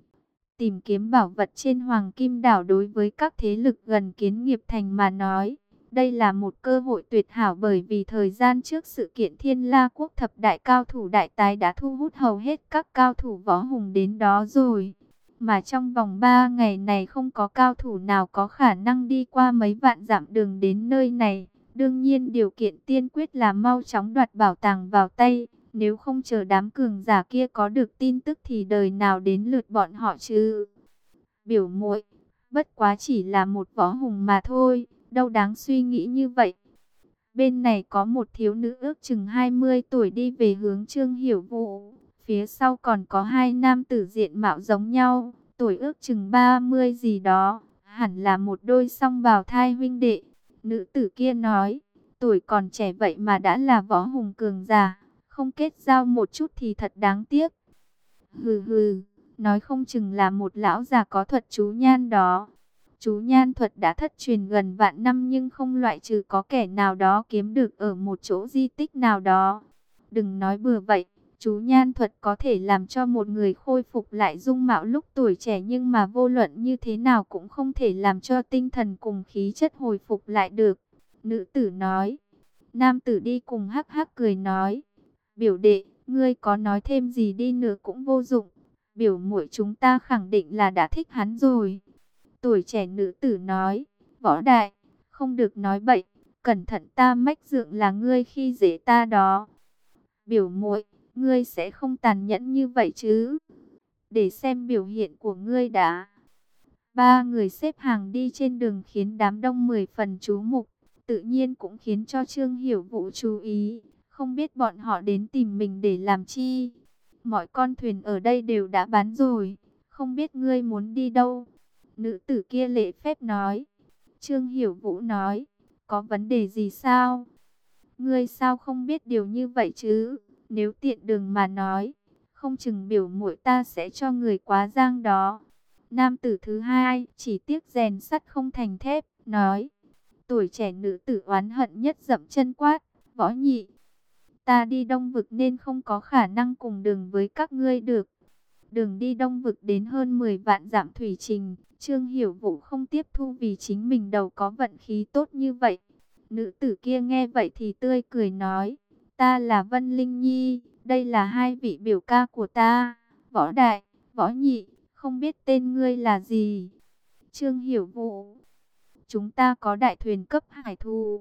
Tìm kiếm bảo vật trên Hoàng Kim Đảo đối với các thế lực gần Kiến Nghiệp Thành mà nói, đây là một cơ hội tuyệt hảo, bởi vì thời gian trước sự kiện Thiên La Quốc thập đại cao thủ đại tái đã thu hút hầu hết các cao thủ võ hùng đến đó rồi. Mà trong vòng ba ngày này không có cao thủ nào có khả năng đi qua mấy vạn dặm đường đến nơi này. Đương nhiên điều kiện tiên quyết là mau chóng đoạt bảo tàng vào tay. Nếu không chờ đám cường giả kia có được tin tức thì đời nào đến lượt bọn họ chứ. Biểu muội, bất quá chỉ là một võ hùng mà thôi, đâu đáng suy nghĩ như vậy. Bên này có một thiếu nữ ước chừng hai mươi tuổi đi về hướng Trương Hiểu Vũ. Phía sau còn có hai nam tử diện mạo giống nhau, tuổi ước chừng ba mươi gì đó, hẳn là một đôi song bào thai huynh đệ. Nữ tử kia nói, tuổi còn trẻ vậy mà đã là võ hùng cường giả, không kết giao một chút thì thật đáng tiếc. Hừ hừ, nói không chừng là một lão già có thuật chú nhan đó. Chú nhan thuật đã thất truyền gần vạn năm nhưng không loại trừ có kẻ nào đó kiếm được ở một chỗ di tích nào đó. Đừng nói bừa vậy, chú nhan thuật có thể làm cho một người khôi phục lại dung mạo lúc tuổi trẻ, nhưng mà vô luận như thế nào cũng không thể làm cho tinh thần cùng khí chất hồi phục lại được. Nữ tử nói. Nam tử đi cùng hắc hắc cười nói, biểu đệ, ngươi có nói thêm gì đi nữa cũng vô dụng. Biểu muội chúng ta khẳng định là đã thích hắn rồi. Tuổi trẻ nữ tử nói, võ đại, không được nói bậy, cẩn thận ta mách dượng là ngươi khi dễ ta đó. Biểu muội, ngươi sẽ không tàn nhẫn như vậy chứ? Để xem biểu hiện của ngươi đã. Ba người xếp hàng đi trên đường khiến đám đông mười phần chú mục, tự nhiên cũng khiến cho Trương Hiểu Vũ chú ý. Không biết bọn họ đến tìm mình để làm chi? Mọi con thuyền ở đây đều đã bán rồi, không biết ngươi muốn đi đâu? Nữ tử kia lễ phép nói. Trương Hiểu Vũ nói, có vấn đề gì sao? Ngươi sao không biết điều như vậy chứ? Nếu tiện đường mà nói, không chừng biểu muội ta sẽ cho người quá giang đó. Nam tử thứ hai, chỉ tiếc rèn sắt không thành thép, nói. Tuổi trẻ nữ tử oán hận nhất dậm chân quát, võ nhị, ta đi Đông Vực nên không có khả năng cùng đường với các ngươi được. Đường đi Đông Vực đến hơn mười vạn dặm thủy trình, Trương Hiểu Vũ không tiếp thu vì chính mình đầu có vận khí tốt như vậy. Nữ tử kia nghe vậy thì tươi cười nói, ta là Vân Linh Nhi, đây là hai vị biểu ca của ta, võ đại, võ nhị, không biết tên ngươi là gì? Trương Hiểu Vũ, chúng ta có đại thuyền cấp hải thù,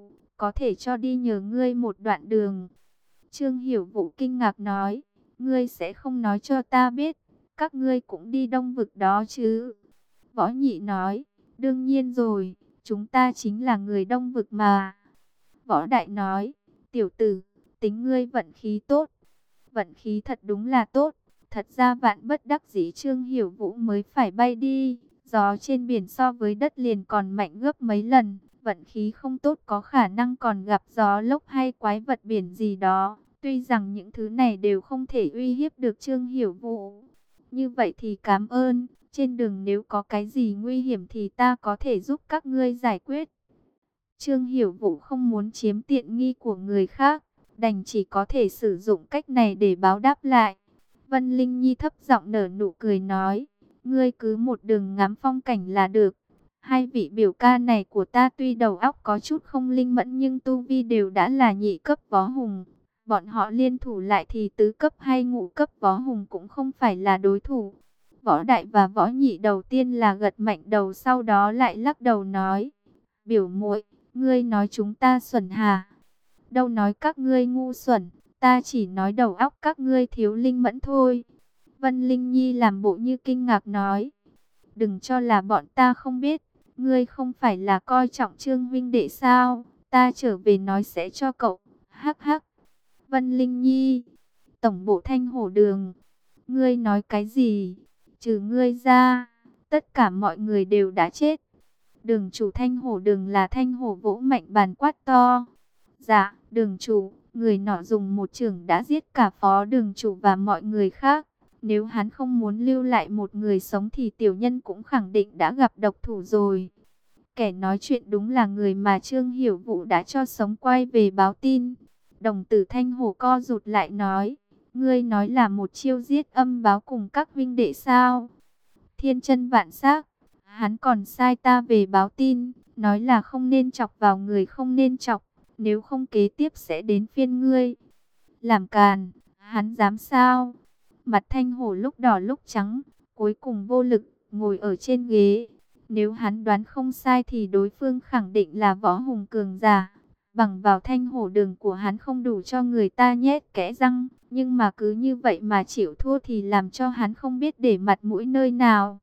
có thể cho đi nhờ ngươi một đoạn đường. Trương Hiểu Vũ kinh ngạc nói, ngươi sẽ không nói cho ta biết, các ngươi cũng đi Đông Vực đó chứ? Võ Nhị nói, đương nhiên rồi, chúng ta chính là người Đông Vực mà. Võ Đại nói, tiểu tử, tính ngươi vận khí tốt. Vận khí thật đúng là tốt. Thật ra vạn bất đắc dĩ Trương Hiểu Vũ mới phải bay đi. Gió trên biển so với đất liền còn mạnh gấp mấy lần. Vận khí không tốt có khả năng còn gặp gió lốc hay quái vật biển gì đó. Tuy rằng những thứ này đều không thể uy hiếp được Trương Hiểu Vũ. Như vậy thì cảm ơn. Trên đường nếu có cái gì nguy hiểm thì ta có thể giúp các ngươi giải quyết. Trương Hiểu Vũ không muốn chiếm tiện nghi của người khác, đành chỉ có thể sử dụng cách này để báo đáp lại. Vân Linh Nhi thấp giọng nở nụ cười nói, ngươi cứ một đường ngắm phong cảnh là được. Hai vị biểu ca này của ta tuy đầu óc có chút không linh mẫn nhưng tu vi đều đã là nhị cấp võ hùng. Bọn họ liên thủ lại thì tứ cấp hay ngũ cấp võ hùng cũng không phải là đối thủ. Võ Đại và Võ Nhị đầu tiên là gật mạnh đầu, sau đó lại lắc đầu nói, biểu muội, ngươi nói chúng ta xuẩn hả? Đâu nói các ngươi ngu xuẩn, ta chỉ nói đầu óc các ngươi thiếu linh mẫn thôi. Vân Linh Nhi làm bộ như kinh ngạc nói, đừng cho là bọn ta không biết, ngươi không phải là coi trọng Trương huynh đệ sao? Ta trở về nói sẽ cho cậu. Hắc hắc. Vân Linh Nhi, tổng bộ Thanh Hổ Đường, ngươi nói cái gì? Trừ ngươi ra, tất cả mọi người đều đã chết. Đường chủ Thanh Hổ Đường là Thanh Hổ vỗ mạnh bàn quát to. Dạ, đường chủ, người nọ dùng một chưởng đã giết cả phó đường chủ và mọi người khác. Nếu hắn không muốn lưu lại một người sống thì tiểu nhân cũng khẳng định đã gặp độc thủ rồi. Kẻ nói chuyện đúng là người mà Trương Hiểu Vũ đã cho sống quay về báo tin. Đồng tử Thanh Hổ co rụt lại nói, ngươi nói là một chiêu giết âm báo cùng các huynh đệ sao? Thiên chân vạn xác, hắn còn sai ta về báo tin, nói là không nên chọc vào người không nên chọc, nếu không kế tiếp sẽ đến phiên ngươi. Làm càn, hắn dám sao? Mặt Thanh Hổ lúc đỏ lúc trắng, cuối cùng vô lực, ngồi ở trên ghế. Nếu hắn đoán không sai thì đối phương khẳng định là võ hùng cường giả. Bằng vào Thanh Hổ Đường của hắn không đủ cho người ta nhét kẽ răng, nhưng mà cứ như vậy mà chịu thua thì làm cho hắn không biết để mặt mũi nơi nào.